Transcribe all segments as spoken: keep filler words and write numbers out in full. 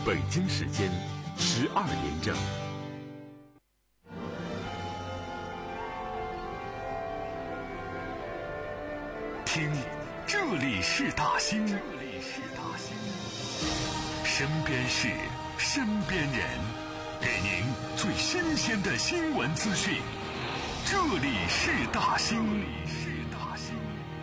北京时间十二点整。听，这里是大兴，这里是大兴，身边事，身边人，给您最新鲜的新闻资讯。这里是大兴，这里是大兴。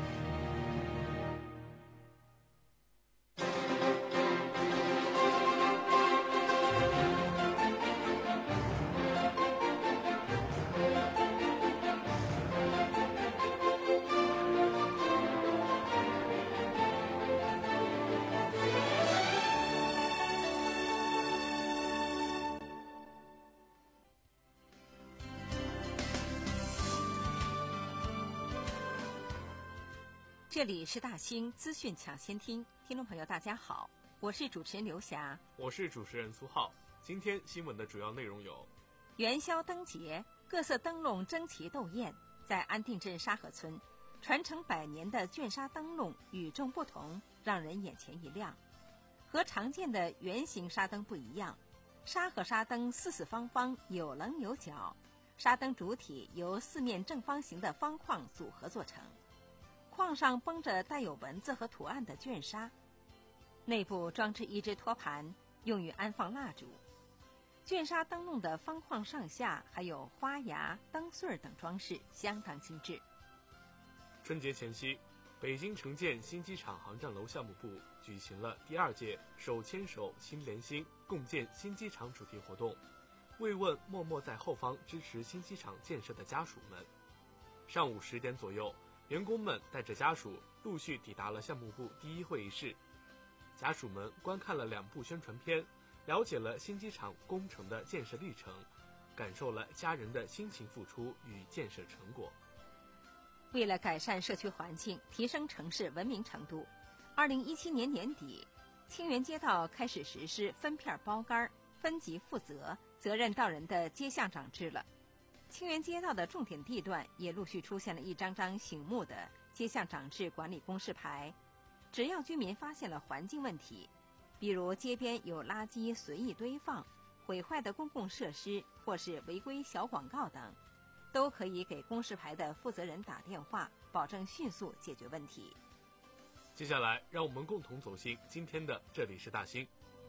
这里是大兴资讯抢先听，听众朋友大家好，我是主持人刘霞， 我是主持人苏浩。今天新闻的主要内容有： 元宵灯节，各色灯笼争奇斗艳，在安定镇沙河村，传承百年的卷纱灯笼与众不同，让人眼前一亮。和常见的圆形纱灯不一样，沙河纱灯四四方方，有棱有角，纱灯主体由四面正方形的方框组合做成。框上绷着带有文字和图案的卷纱，内部装置一只托盘，用于安放蜡烛。卷纱灯笼的方框上下还有花芽、灯穗等装饰，相当精致。 春节前夕，北京城建新机场航站楼项目部举行了第二届手牵手心连心共建新机场主题活动，慰问默默在后方支持新机场建设的家属们。上午十点左右，员工们带着家属陆续抵达了项目部第一会议室，家属们观看了两部宣传片，了解了新机场工程的建设历程，感受了家人的辛勤付出与建设成果。 为了改善社区环境，提升城市文明程度，二零一七年年底，清源街道开始实施分片包干、分级负责、责任到人的街巷长制了。清源街道的重点地段也陆续出现了一张张醒目的街巷长制管理公示牌，只要居民发现了环境问题，比如街边有垃圾随意堆放、毁坏的公共设施或是违规小广告等，都可以给公示牌的负责人打电话，保证迅速解决问题。 接下来让我们共同走进今天的这里是大兴。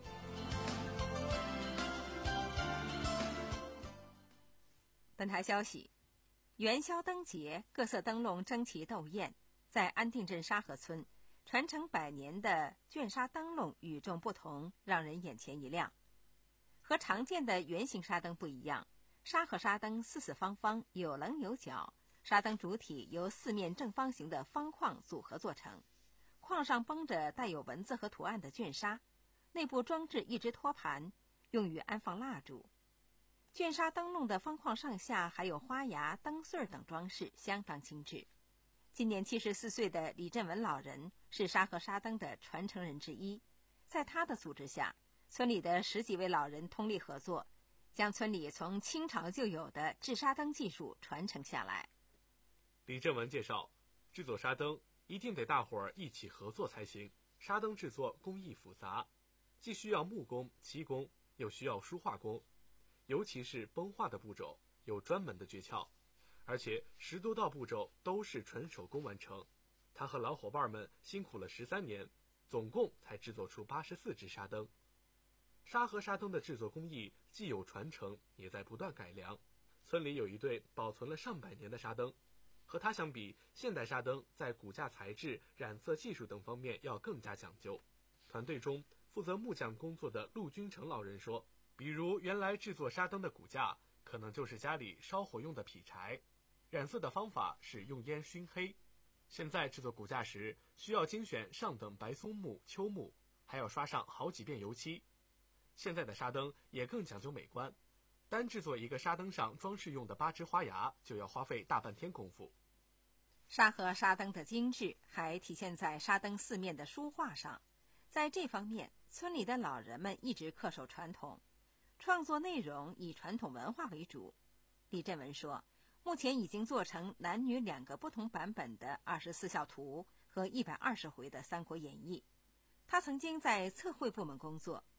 本台消息，元宵灯节，各色灯笼争奇斗艳，在安定镇沙河村，传承百年的卷纱灯笼与众不同，让人眼前一亮。和常见的圆形纱灯不一样，沙河纱灯四四方方，有棱有角，纱灯主体由四面正方形的方框组合做成，框上绷着带有文字和图案的卷纱，内部装置一只托盘，用于安放蜡烛。卷纱灯笼的方框上下还有花芽、灯穗等装饰，相当精致。今年七十四岁的李振文老人是沙河纱灯的传承人之一，在他的组织下，村里的十几位老人通力合作，将村里从清朝就有的制纱灯技术传承下来。 李振文介绍，制作纱灯一定得大伙儿一起合作才行。纱灯制作工艺复杂，既需要木工、漆工，又需要书画工，尤其是崩画的步骤有专门的诀窍，而且十多道步骤都是纯手工完成。他和老伙伴们辛苦了十三年，总共才制作出八十四只纱灯。沙河纱灯的制作工艺既有传承，也在不断改良。村里有一对保存了上百年的纱灯，和它相比，现代纱灯在骨架材质、染色技术等方面要更加讲究。团队中负责木匠工作的陆军成老人说，比如原来制作纱灯的骨架可能就是家里烧火用的劈柴，染色的方法是用烟熏黑。现在制作骨架时需要精选上等白松木、秋木，还要刷上好几遍油漆。现在的纱灯也更讲究美观，单制作一个纱灯上装饰用的八只花芽就要花费大半天功夫。 沙河纱灯的精致还体现在纱灯四面的书画上，在这方面村里的老人们一直恪守传统，创作内容以传统文化为主。李振文说，目前已经做成男女两个不同版本的二十四孝图和一百二十回的三国演义。他曾经在测绘部门工作，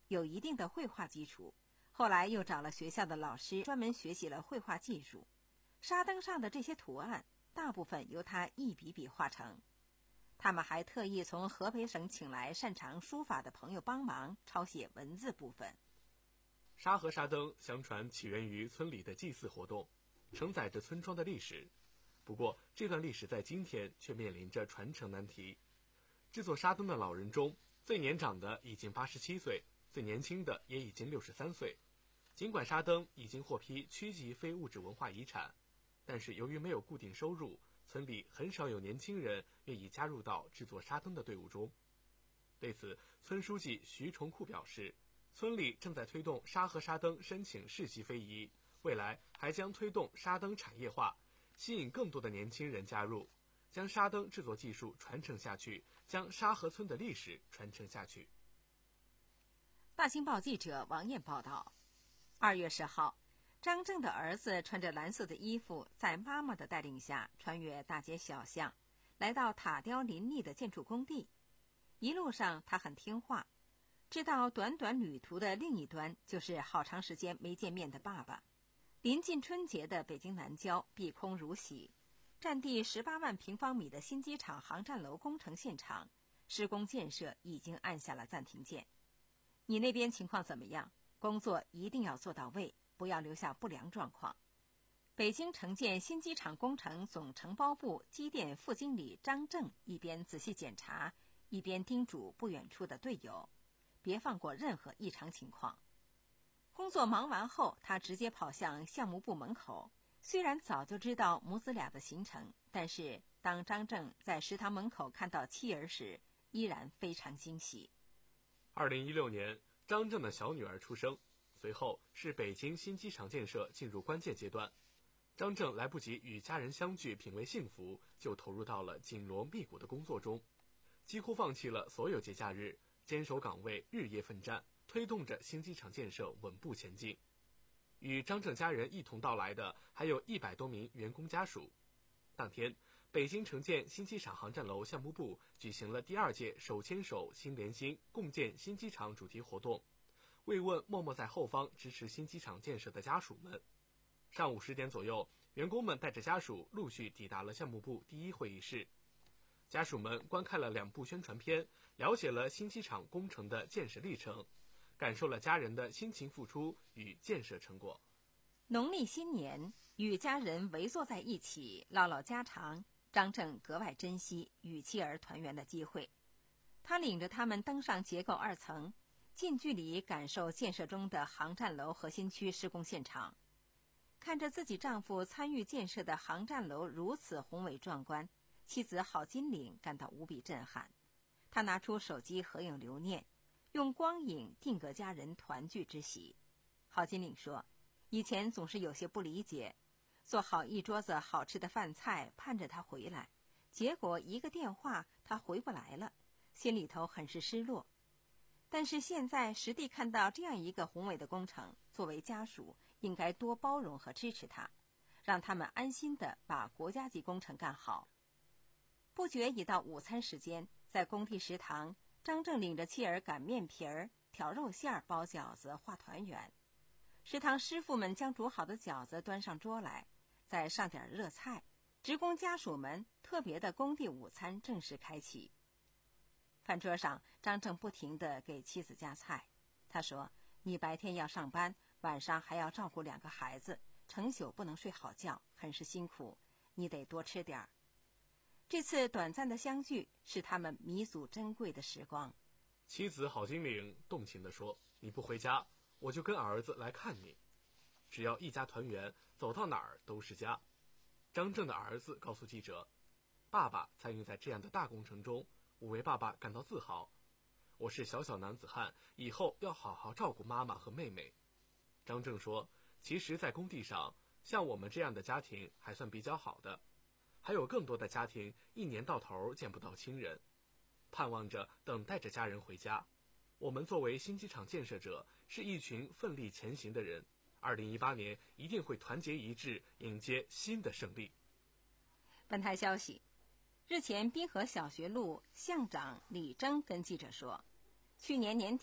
有一定的绘画基础，后来又找了学校的老师专门学习了绘画技术。沙灯上的这些图案大部分由他一笔笔画成。他们还特意从河北省请来擅长书法的朋友帮忙抄写文字部分。 沙河沙灯相传起源于村里的祭祀活动，承载着村庄的历史。不过这段历史在今天却面临着传承难题。制作沙灯的老人中，最年长的已经八十七岁，最年轻的也已经六十三岁。尽管沙灯已经获批区级非物质文化遗产，但是由于没有固定收入，村里很少有年轻人愿意加入到制作沙灯的队伍中。对此，村书记徐崇库表示，村里正在推动沙河沙灯申请市级非遗，未来还将推动沙灯产业化，吸引更多的年轻人加入，将沙灯制作技术传承下去，将沙河村的历史传承下去。 大清报记者王艳报道，二月十号，张正的儿子穿着蓝色的衣服，在妈妈的带领下穿越大街小巷，来到塔雕林立的建筑工地。一路上他很听话，知道短短旅途的另一端就是好长时间没见面的爸爸。临近春节的北京南郊碧空如洗，占地十八万平方米的新机场航站楼工程现场，施工建设已经按下了暂停键。你那边情况怎么样？工作一定要做到位，不要留下不良状况。北京城建新机场工程总承包部机电副经理张正一边仔细检查，一边叮嘱不远处的队友，别放过任何异常情况。工作忙完后，他直接跑向项目部门口。虽然早就知道母子俩的行程，但是当张正在食堂门口看到妻儿时，依然非常惊喜。 二零一六年，张正的小女儿出生，随后是北京新机场建设进入关键阶段。张正来不及与家人相聚品味幸福，就投入到了紧锣密鼓的工作中，几乎放弃了所有节假日，坚守岗位，日夜奋战，推动着新机场建设稳步前进。与张正家人一同到来的还有一百多名员工家属。当天，北京城建新机场航站楼项目部举行了第二届手牵手心连心共建新机场主题活动，慰问默默在后方支持新机场建设的家属们。上午十点左右，员工们带着家属陆续抵达了项目部第一会议室。家属们观看了两部宣传片，了解了新机场工程的建设历程，感受了家人的辛勤付出与建设成果。 农历新年，与家人围坐在一起唠唠家常，张正格外珍惜与妻儿团圆的机会。他领着他们登上结构二层，近距离感受建设中的航站楼核心区施工现场。看着自己丈夫参与建设的航站楼如此宏伟壮观，妻子郝金岭感到无比震撼。他拿出手机合影留念，用光影定格家人团聚之喜。郝金岭说，以前总是有些不理解，做好一桌子好吃的饭菜盼着他回来，结果一个电话他回不来了，心里头很是失落。但是现在实地看到这样一个宏伟的工程，作为家属应该多包容和支持他，让他们安心地把国家级工程干好。不觉已到午餐时间，在工地食堂，张正领着妻儿擀面皮儿、挑肉馅儿、包饺子、画团圆。食堂师傅们将煮好的饺子端上桌来，再上点热菜，职工家属们特别的工地午餐正式开启。饭桌上，张正不停地给妻子夹菜。他说，你白天要上班，晚上还要照顾两个孩子，成宿不能睡好觉，很是辛苦，你得多吃点儿。这次短暂的相聚是他们弥足珍贵的时光。 妻子郝金岭动情地说，你不回家，我就跟儿子来看你。只要一家团圆，走到哪儿都是家。张正的儿子告诉记者，爸爸参与在这样的大工程中，我为爸爸感到自豪。我是小小男子汉，以后要好好照顾妈妈和妹妹。张正说，其实在工地上，像我们这样的家庭还算比较好的，还有更多的家庭一年到头见不到亲人，盼望着等待着家人回家。我们作为新机场建设者，是一群奋力前行的人，二零一八年一定会团结一致，迎接新的胜利。 本台消息，日前滨河小学路校长李征跟记者说，去年年底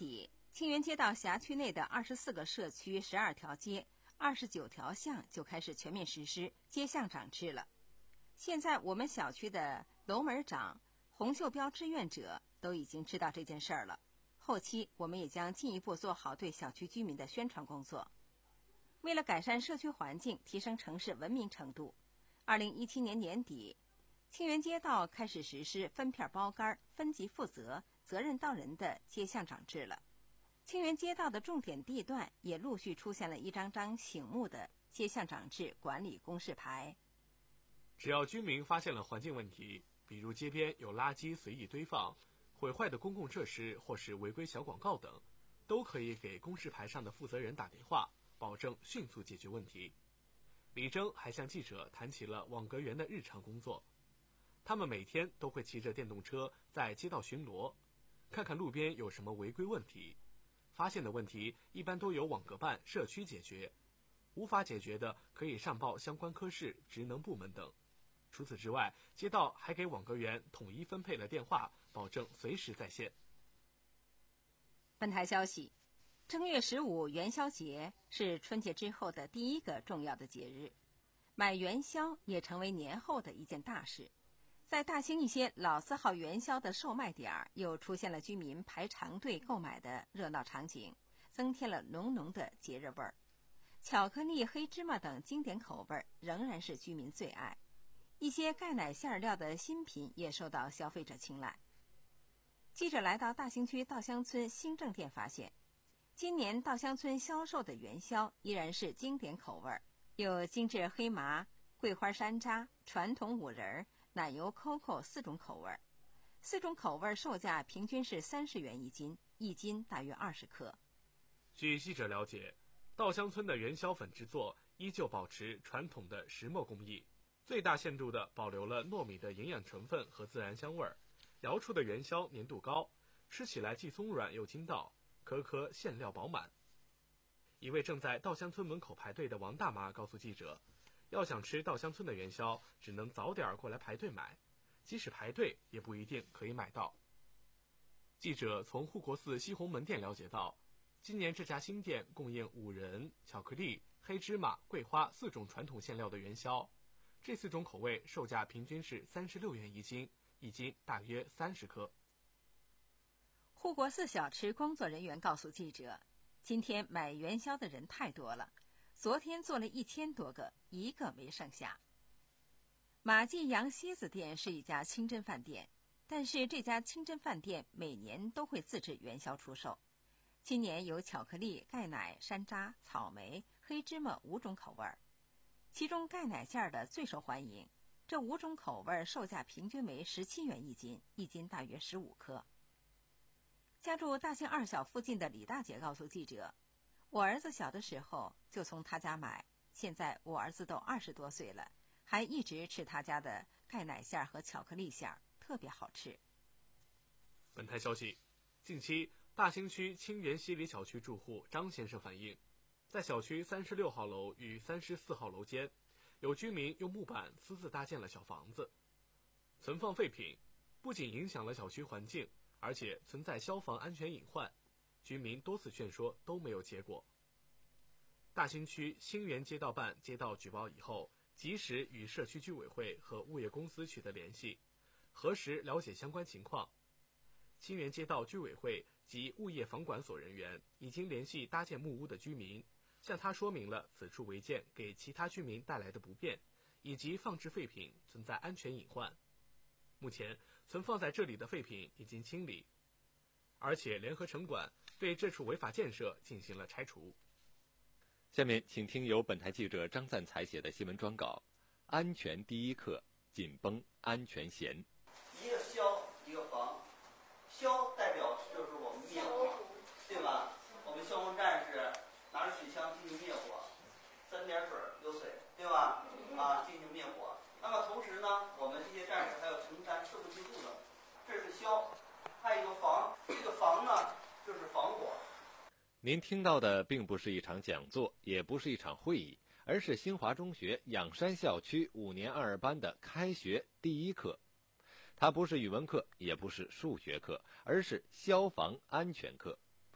清源街道辖区内的二十四个社区、十二条街、二十九条巷就开始全面实施街巷长制了。现在我们小区的楼门长、红袖标志愿者都已经知道这件事儿了。后期我们也将进一步做好对小区居民的宣传工作。为了改善社区环境，提升城市文明程度，二零一七年年底，清源街道开始实施分片包干、分级负责、责任到人的街巷长制了。清源街道的重点地段也陆续出现了一张张醒目的街巷长制管理公示牌。 只要居民发现了环境问题，比如街边有垃圾随意堆放、毁坏的公共设施或是违规小广告等，都可以给公示牌上的负责人打电话，保证迅速解决问题。李征还向记者谈起了网格员的日常工作，他们每天都会骑着电动车在街道巡逻，看看路边有什么违规问题，发现的问题一般都由网格办社区解决，无法解决的可以上报相关科室、职能部门等。除此之外，街道还给网格员统一分配了电话，保证随时在线。 本台消息，正月十五元宵节是春节之后的第一个重要的节日，买元宵也成为年后的一件大事。在大兴一些老字号元宵的售卖点又出现了居民排长队购买的热闹场景，增添了浓浓的节日味儿。巧克力、黑芝麻等经典口味仍然是居民最爱，一些钙奶馅料的新品也受到消费者青睐。记者来到大兴区稻香村新正店发现，今年稻香村销售的元宵依然是经典口味，有精致黑麻、桂花山楂、传统五仁、奶油 C O C O 四种口味，四种口味售价平均是三十元一斤，一斤大约二十克。 据记者了解，稻香村的元宵粉制作依旧保持传统的石磨工艺，最大限度地保留了糯米的营养成分和自然香味儿，摇出的元宵粘度高，吃起来既松软又筋道，颗颗馅料饱满。一位正在稻香村门口排队的王大妈告诉记者，要想吃稻香村的元宵，只能早点过来排队买，即使排队也不一定可以买到。记者从护国寺西红门店了解到，今年这家新店供应五仁、巧克力、黑芝麻、桂花四种传统馅料的元宵，这四种口味售价平均是三十六元一斤，一斤大约三十颗。 护国寺小吃工作人员告诉记者，今天买元宵的人太多了，昨天做了一千多个，一个没剩下。马记杨西子店是一家清真饭店，但是这家清真饭店每年都会自制元宵出售。今年有巧克力、钙奶、山楂、草莓、黑芝麻五种口味，其中钙奶馅的最受欢迎。这五种口味售价平均为十七元一斤，一斤大约十五颗。家住大兴二小附近的李大姐告诉记者，我儿子小的时候就从他家买，现在我儿子都二十多岁了，还一直吃他家的钙奶馅和巧克力馅，特别好吃。 本台消息，近期大兴区清源西里小区住户张先生反映，在小区三十六号楼与三十四号楼间，有居民用木板私自搭建了小房子，存放废品，不仅影响了小区环境，而且存在消防安全隐患，居民多次劝说都没有结果。大兴区兴源街道办接到举报以后，及时与社区居委会和物业公司取得联系，核实了解相关情况。兴源街道居委会及物业房管所人员已经联系搭建木屋的居民，向他说明了此处违建给其他居民带来的不便，以及放置废品存在安全隐患。目前存放在这里的废品已经清理，而且联合城管对这处违法建设进行了拆除。 下面请听由本台记者张赞才写的新闻专稿，安全第一课，紧绷安全弦。 一个消，一个防。消代表就是我们灭火，对吧？我们消防战士拿着水枪进行灭火，三点水流水，对吧？啊，进行灭火。那么同时呢，我们这些战士还要承担社会救助的，这是消。还有一个防，这个防呢就是防火。 您听到的并不是一场讲座，也不是一场会议，而是新华中学仰山校区五年二班的开学第一课。它不是语文课，也不是数学课，而是消防安全课。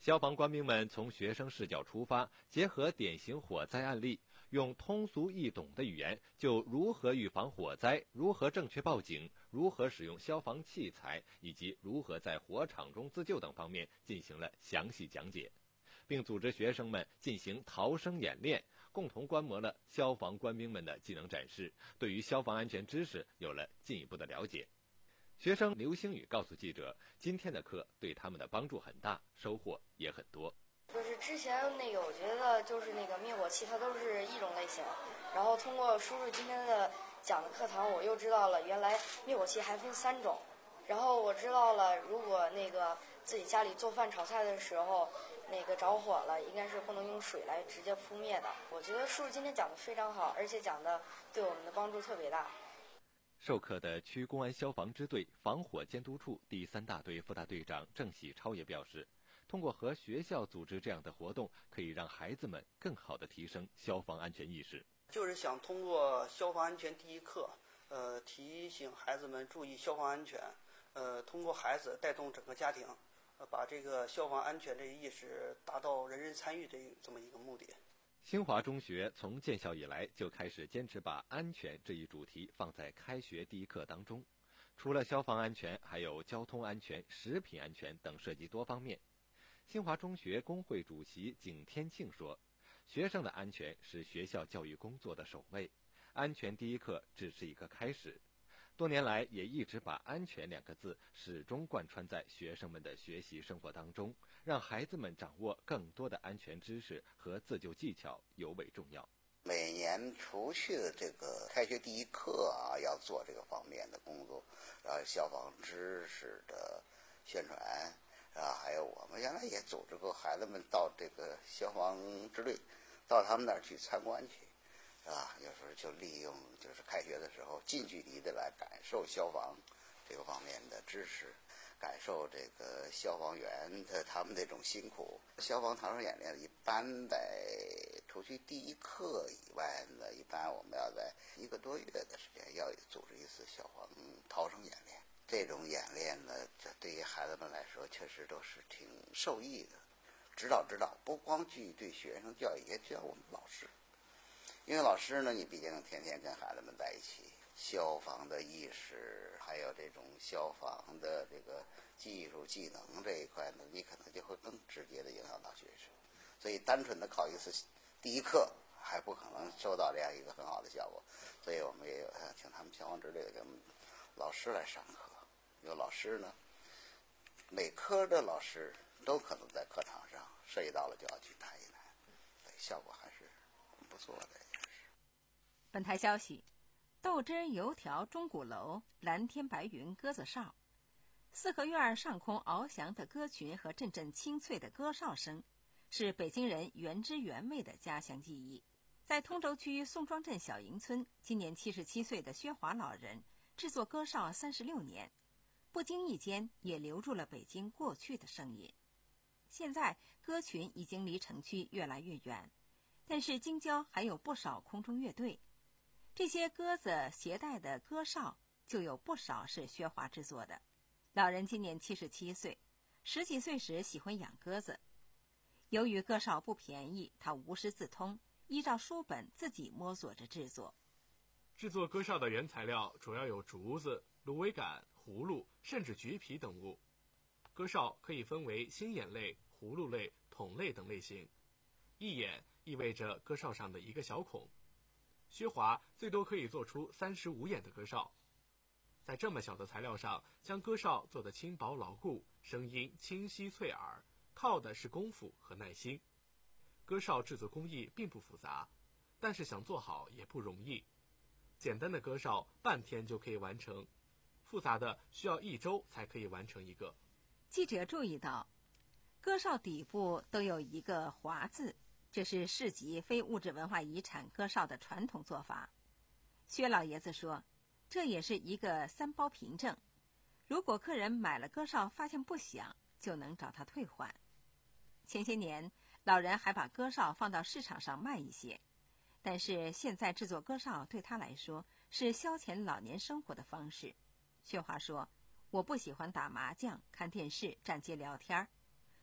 消防官兵们从学生视角出发，结合典型火灾案例，用通俗易懂的语言，就如何预防火灾、如何正确报警、如何使用消防器材以及如何在火场中自救等方面进行了详细讲解，并组织学生们进行逃生演练，共同观摩了消防官兵们的技能展示，对于消防安全知识有了进一步的了解。学生刘星宇告诉记者，今天的课对他们的帮助很大，收获也很多。 就是之前那个，我觉得就是那个灭火器，它都是一种类型。然后通过叔叔今天的讲的课堂，我又知道了原来灭火器还分三种。然后我知道了，如果那个自己家里做饭炒菜的时候，那个着火了，应该是不能用水来直接扑灭的。我觉得叔叔今天讲的非常好，而且讲的对我们的帮助特别大。 授课的区公安消防支队防火监督处第三大队副大队长郑喜超也表示，通过和学校组织这样的活动，可以让孩子们更好地提升消防安全意识。 就是想通过消防安全第一课，呃，提醒孩子们注意消防安全，呃，通过孩子带动整个家庭，呃，把这个消防安全这个意识达到人人参与这这么一个目的。 新华中学从建校以来就开始坚持把安全这一主题放在开学第一课当中，除了消防安全，还有交通安全、食品安全等，涉及多方面。新华中学工会主席景天庆说，学生的安全是学校教育工作的首位，安全第一课只是一个开始。多年来也一直把安全两个字始终贯穿在学生们的学习生活当中，让孩子们掌握更多的安全知识和自救技巧尤为重要。 每年除去的这个开学第一课啊，要做这个方面的工作，然后消防知识的宣传啊，还有我们原来也组织过孩子们到这个消防支队，到他们那儿去参观去。啊，有时候就利用就是开学的时候近距离的来感受消防这个方面的知识，感受这个消防员的他们这种辛苦。消防逃生演练一般在除去第一课以外呢，一般我们要在一个多月的时间要组织一次消防逃生演练。这种演练呢，这对于孩子们来说确实都是挺受益的，指导指导，不光去对学生教育，也教我们老师。因为老师呢，你毕竟天天跟孩子们在一起，消防的意识，还有这种消防的这个技术技能这一块呢，你可能就会更直接的影响到学生。所以单纯的考一次第一课还不可能收到这样一个很好的效果，所以我们也有请他们消防支队跟老师来上课。有老师呢，每科的老师都可能在课堂上涉及到了就要去谈一谈，对，效果还是不错的。 本台消息，豆汁儿油条钟鼓楼，蓝天白云鸽子哨，四合院上空翱翔的鸽群和阵阵清脆的鸽哨声，是北京人原汁原味的家乡记忆。在通州区宋庄镇小营村，今年七十七岁的薛华老人制作鸽哨三十六年，不经意间也留住了北京过去的声音。现在鸽群已经离城区越来越远，但是京郊还有不少空中乐队。这些鸽子携带的鸽哨就有不少是薛华制作的。老人今年七十七岁，十几岁时喜欢养鸽子。由于鸽哨不便宜，他无师自通，依照书本自己摸索着制作。 制作鸽哨的原材料主要有竹子、芦苇杆、葫芦，甚至橘皮等物。鸽哨可以分为星眼类、葫芦类、筒类等类型。一眼意味着鸽哨上的一个小孔。薛华最多可以做出三十五眼的鸽哨，在这么小的材料上将鸽哨做得轻薄牢固，声音清晰脆耳，靠的是功夫和耐心。鸽哨制作工艺并不复杂，但是想做好也不容易。简单的鸽哨半天就可以完成，复杂的需要一周才可以完成一个。 记者注意到，鸽哨底部都有一个华字，这是市级非物质文化遗产鸽哨的传统做法。薛老爷子说，这也是一个三包凭证，如果客人买了鸽哨发现不响，就能找他退还。前些年老人还把鸽哨放到市场上卖一些，但是现在制作鸽哨对他来说是消遣老年生活的方式。薛华说，我不喜欢打麻将、看电视、站街聊天，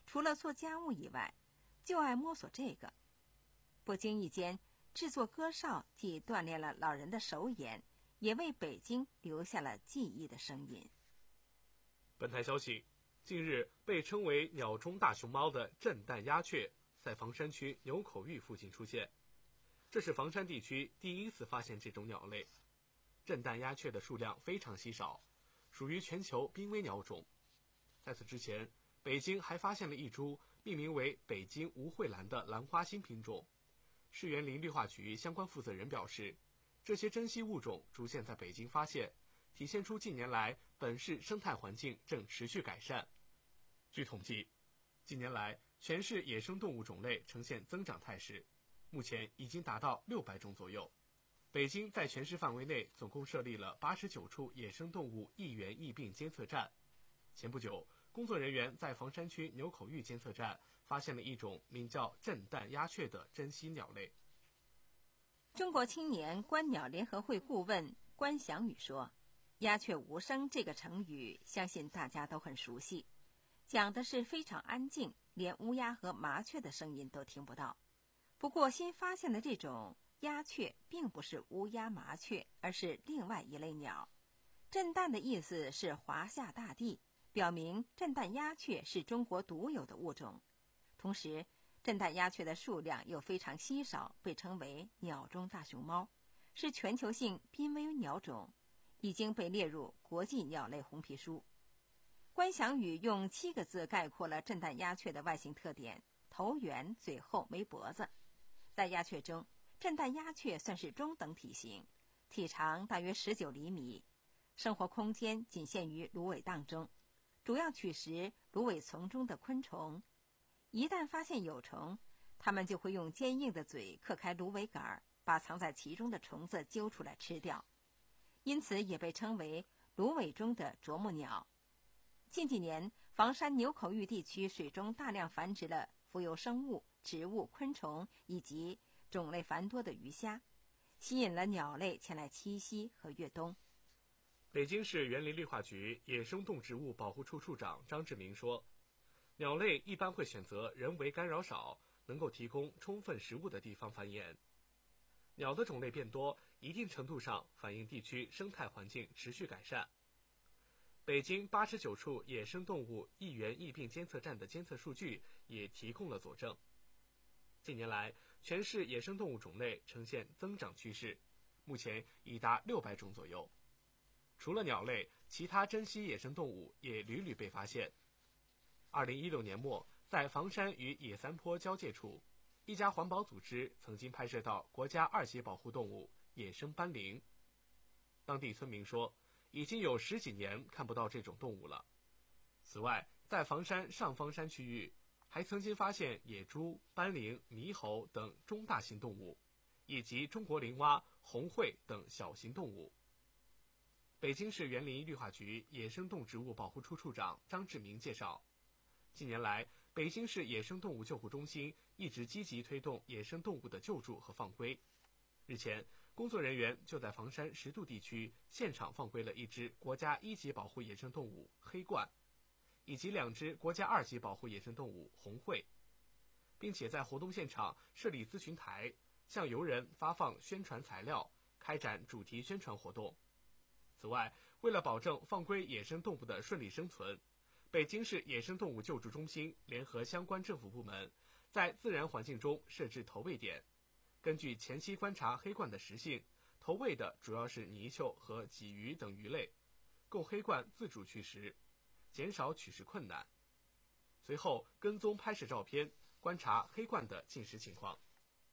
除了做家务以外，就爱摸索这个。不经意间，制作歌哨既锻炼了老人的手眼，也为北京留下了记忆的声音。 本台消息，近日被称为鸟中大熊猫的震旦鸦雀在房山区牛口峪附近出现，这是房山地区第一次发现这种鸟类。震旦鸦雀的数量非常稀少，属于全球濒危鸟种。在此之前，北京还发现了一株命名为北京吴蕙兰的兰花新品种。市园林绿化局相关负责人表示，这些珍稀物种逐渐在北京发现，体现出近年来本市生态环境正持续改善。据统计，近年来全市野生动物种类呈现增长态势，目前已经达到六百种左右。北京在全市范围内总共设立了八十九处野生动物易源疫病监测站。前不久，工作人员在房山区牛口峪监测站发现了一种名叫震旦鸦雀的珍稀鸟类。 中国青年观鸟联合会顾问关祥宇说，鸦雀无声这个成语相信大家都很熟悉，讲的是非常安静，连乌鸦和麻雀的声音都听不到。不过新发现的这种鸦雀并不是乌鸦麻雀，而是另外一类鸟。震旦的意思是华夏大地，表明震旦鸦雀是中国独有的物种。同时，震旦鸦雀的数量又非常稀少，被称为鸟中大熊猫，是全球性濒危鸟种，已经被列入国际鸟类红皮书。关祥宇用七个字概括了震旦鸦雀的外形特点：头圆、嘴厚、没脖子。在鸦雀中，震旦鸦雀算是中等体型，体长大约十九厘米，生活空间仅限于芦苇荡中，主要取食芦苇丛中的昆虫。一旦发现有虫，它们就会用坚硬的嘴嗑开芦苇杆，把藏在其中的虫子揪出来吃掉，因此也被称为芦苇中的啄木鸟。近几年，房山牛口峪地区水中大量繁殖了浮游生物、植物、昆虫以及种类繁多的鱼虾，吸引了鸟类前来栖息和越冬。 北京市园林绿化局野生动植物保护处处长张志明说，鸟类一般会选择人为干扰少、能够提供充分食物的地方繁衍。鸟的种类变多，一定程度上反映地区生态环境持续改善。北京八十九处野生动物易源疫病监测站的监测数据也提供了佐证。近年来，全市野生动物种类呈现增长趋势，目前已达六百种左右。除了鸟类，其他珍稀野生动物也屡屡被发现。二零一六年末，在房山与野三坡交界处，一家环保组织曾经拍摄到国家二级保护动物野生斑羚。当地村民说，已经有十几年看不到这种动物了。此外，在房山上方山区域，还曾经发现野猪、斑羚、猕猴等中大型动物，以及中国林蛙、红喙等小型动物。北京市园林绿化局野生动植物保护处处长张志明介绍，近年来，北京市野生动物救护中心一直积极推动野生动物的救助和放归。日前，工作人员就在房山十渡地区现场放归了一只国家一级保护野生动物黑鹳，以及两只国家二级保护野生动物红喙，并且在活动现场设立咨询台，向游人发放宣传材料，开展主题宣传活动。此外，为了保证放归野生动物的顺利生存，北京市野生动物救助中心联合相关政府部门，在自然环境中设置投喂点，根据前期观察黑鹳的食性，投喂的主要是泥鳅和鲫鱼等鱼类，供黑鹳自主取食，减少取食困难。随后跟踪拍摄照片，观察黑鹳的进食情况。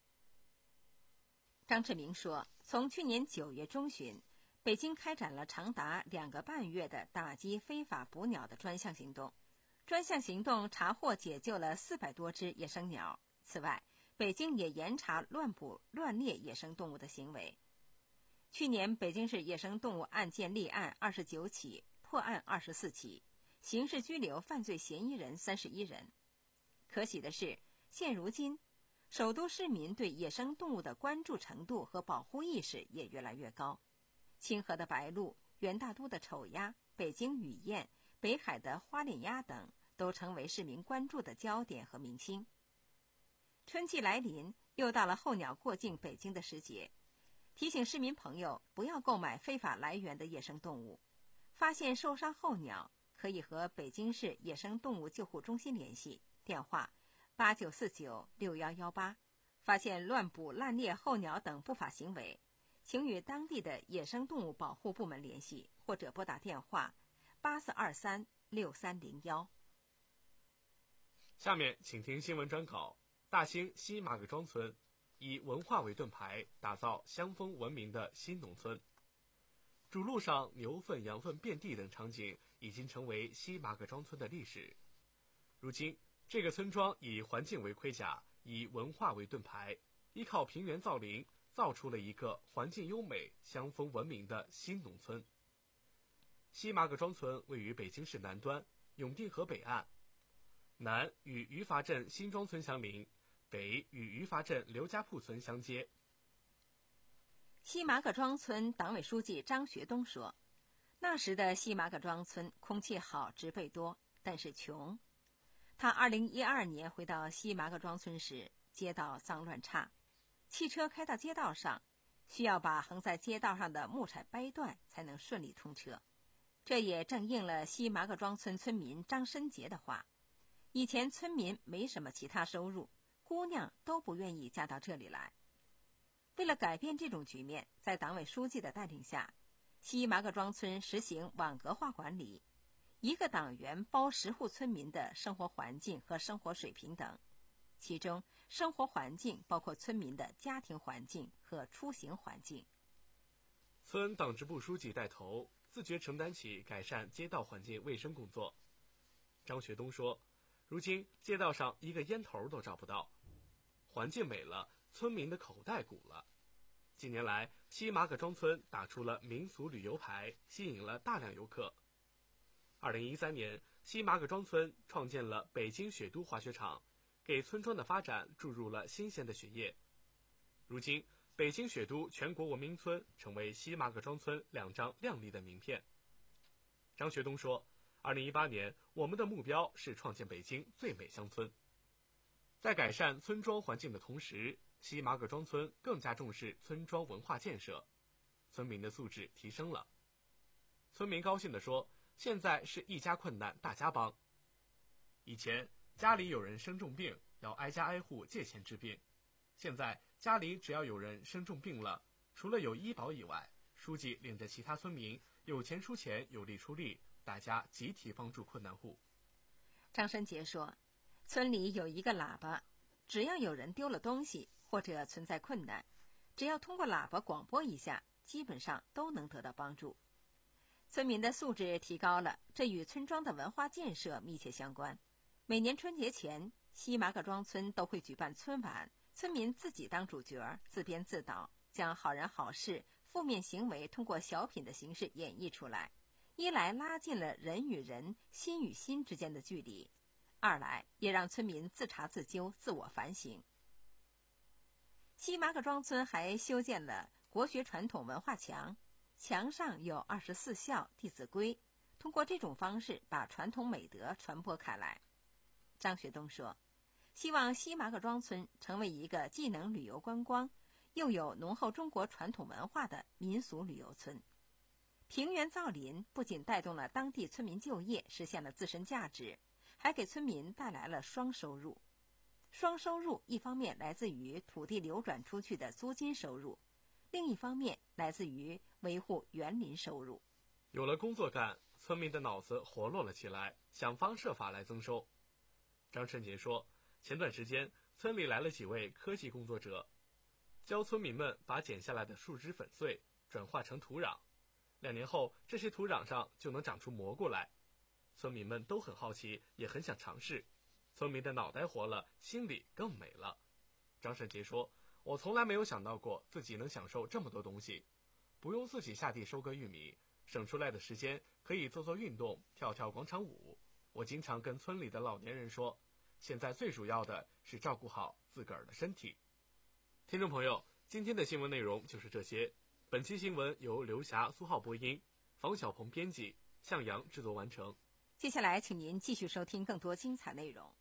张志明说，从去年九月中旬，北京开展了长达两个半月的打击非法捕鸟的专项行动。专项行动查获解救了四百多只野生鸟。此外，北京也严查乱捕乱猎野生动物的行为。去年，北京市野生动物案件立案二十九起，破案二十四起，刑事拘留犯罪嫌疑人三十一人。可喜的是，现如今，首都市民对野生动物的关注程度和保护意识也越来越高。清河的白鹭、元大都的丑鸭、北京雨燕、北海的花脸鸭等都成为市民关注的焦点和明星。春季来临，又到了候鸟过境北京的时节，提醒市民朋友不要购买非法来源的野生动物。发现受伤候鸟，可以和北京市野生动物救护中心联系，电话八九四九六幺幺八。发现乱捕滥猎候鸟等不法行为，请与当地的野生动物保护部门联系，或者拨打电话八四二三六三零幺。 下面请听新闻专稿：大兴西马各庄村以文化为盾牌，打造乡风文明的新农村。主路上牛粪、羊粪遍地等场景已经成为西马各庄村的历史。如今，这个村庄以环境为盔甲，以文化为盾牌，依靠平原造林，造出了一个环境优美、乡风文明的新农村。西马各庄村位于北京市南端，永定河北岸，南与余发镇新庄村相邻，北与余发镇刘家铺村相接。 西马各庄村党委书记张学东说，那时的西马各庄村空气好，植被多，但是穷。他二零一二年回到西马各庄村时，街道脏乱差，汽车开到街道上，需要把横在街道上的木柴掰断才能顺利通车。这也正应了西马各庄村村民张申杰的话，以前村民没什么其他收入，姑娘都不愿意嫁到这里来。为了改变这种局面，在党委书记的带领下，西马各庄村实行网格化管理，一个党员包十户村民的生活环境和生活水平等，其中生活环境包括村民的家庭环境和出行环境。 村党支部书记带头，自觉承担起改善街道环境卫生工作。张学东说，如今街道上一个烟头都找不到，环境美了，村民的口袋鼓了。近年来，西马各庄村打出了民俗旅游牌，吸引了大量游客。二零一三年，西马各庄村创建了北京雪都滑雪场，给村庄的发展注入了新鲜的血液。如今，北京雪都全国文明村成为西马各庄村两张亮丽的名片。张学东说，二零一八年，我们的目标是创建北京最美乡村。在改善村庄环境的同时，西马各庄村更加重视村庄文化建设，村民的素质提升了。村民高兴地说，现在是一家困难大家帮。以前家里有人生重病，要挨家挨户借钱治病，现在家里只要有人生重病了，除了有医保以外，书记领着其他村民有钱出钱，有力出力，大家集体帮助困难户。 张申杰说，村里有一个喇叭，只要有人丢了东西或者存在困难，只要通过喇叭广播一下，基本上都能得到帮助。村民的素质提高了，这与村庄的文化建设密切相关。每年春节前，西马各庄村都会举办村晚，村民自己当主角，自编自导，将好人好事、负面行为通过小品的形式演绎出来。一来拉近了人与人、心与心之间的距离，二来也让村民自查自纠、自我反省。西马各庄村还修建了国学传统文化墙，墙上有二十四孝、弟子规，通过这种方式把传统美德传播开来。张学东说，希望西马各庄村成为一个既能旅游观光，又有浓厚中国传统文化的民俗旅游村。平原造林不仅带动了当地村民就业，实现了自身价值，还给村民带来了双收入。双收入一方面来自于土地流转出去的租金收入，另一方面来自于维护园林收入。 有了工作干，村民的脑子活络了起来，想方设法来增收。张申杰说，前段时间村里来了几位科技工作者，教村民们把剪下来的树枝粉碎，转化成土壤。两年后，这些土壤上就能长出蘑菇来。村民们都很好奇，也很想尝试。村民的脑袋活了，心里更美了。张申杰说，我从来没有想到过自己能享受这么多东西，不用自己下地收割玉米，省出来的时间可以做做运动，跳跳广场舞。我经常跟村里的老年人说，现在最主要的是照顾好自个儿的身体。听众朋友，今天的新闻内容就是这些。本期新闻由刘霞、苏浩播音，房小鹏编辑，向阳制作完成。 接下来，请您继续收听更多精彩内容。